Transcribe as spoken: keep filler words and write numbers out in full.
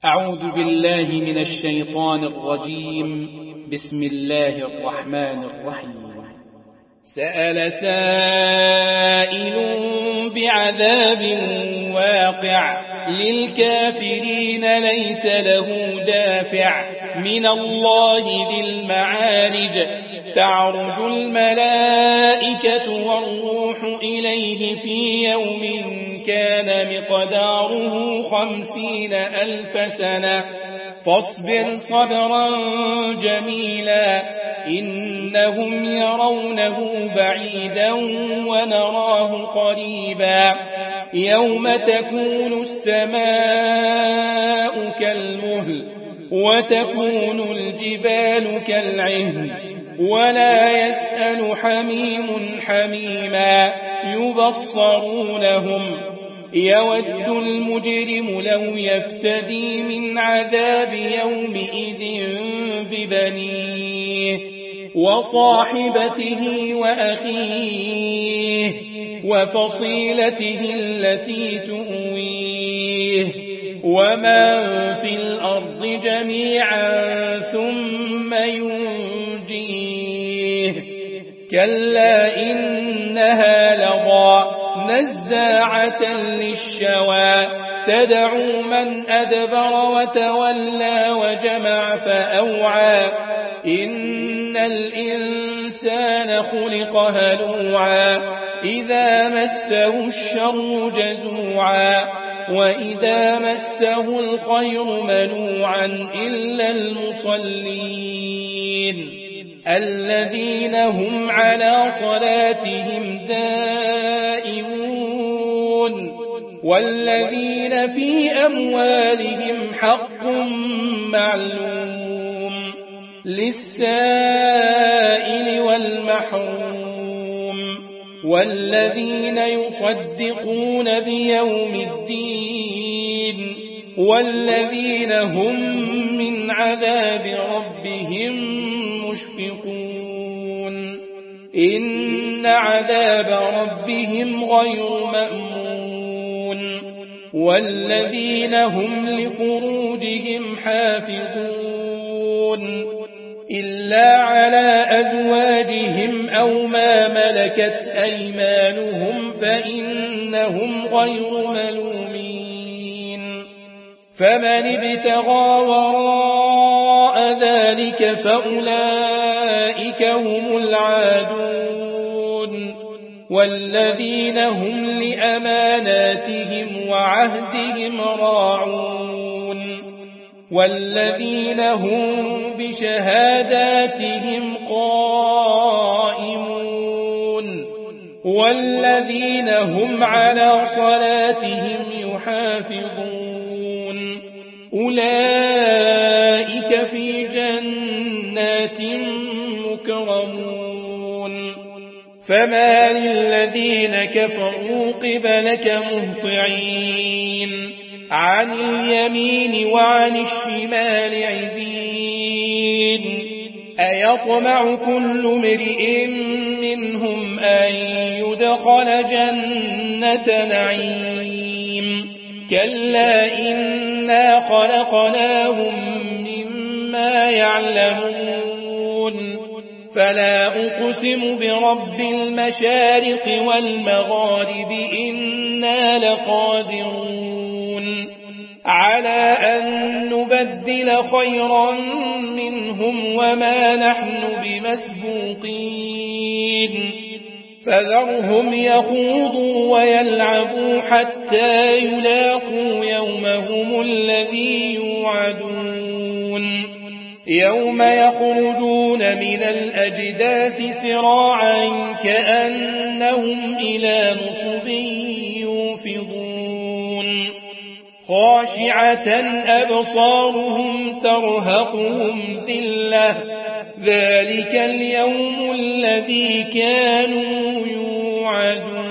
أعوذ بالله من الشيطان الرجيم. بسم الله الرحمن الرحيم. سأل سائل بعذاب واقع للكافرين ليس له دافع من الله ذي المعارج تعرج الملائكة والروح إليه في يوم كان مقداره خمسين ألف سنة فاصبر صبرا جميلا إنهم يرونه بعيدا ونراه قريبا يوم تكون السماء كالمهل وتكون الجبال كالعهن ولا يسأل حميم حميما يبصرونهم يود المجرم لو يفتدي من عذاب يومئذ ببنيه وصاحبته وأخيه وفصيلته التي تؤويه ومن في الأرض جميعا ثم ينجيه كلا إنها لظى نزاعة للشوى تدعو من أدبر وتولى وجمع فأوعى إن الإنسان خلق هلوعا إذا مسه الشر جزوعا وإذا مسه الخير منوعا إلا المصلين الذين هم على صلاتهم دائمون والذين في أموالهم حق معلوم للسائل والمحروم والذين يصدقون بيوم الدين والذين هم من عذاب ربهم مشفقون إن عذاب ربهم غير مأمون والذين هم لفروجهم حافظون إلا على أزواجهم أو ما ملكت أيمانهم فإنهم غير ملومين فمن ابتغى وراء ذلك فأولئك هم العادون والذين هم لأماناتهم وعهدهم راعون والذين هم بشهاداتهم قائمون والذين هم على صلاتهم يحافظون أولئك في جنات مكرمون فما للذين كفروا قبلك مهطعين عن اليمين وعن الشمال عزين أيطمع كل امرئ منهم أن يدخل جنة نعيم كلا إنا خلقناهم مما يعلمون فلا أقسم برب المشارق والمغارب إنا لقادرون على أن نبدل خيرا منهم وما نحن بمسبوقين فذرهم يخوضوا ويلعبوا حتى يلاقوا يومهم الذي يوعدون يوم يخرجون من الأجداث سراعا كأنهم إلى نصب يوفضون خاشعة أبصارهم ترهقهم ذلة ذلك اليوم الذي كانوا يوعدون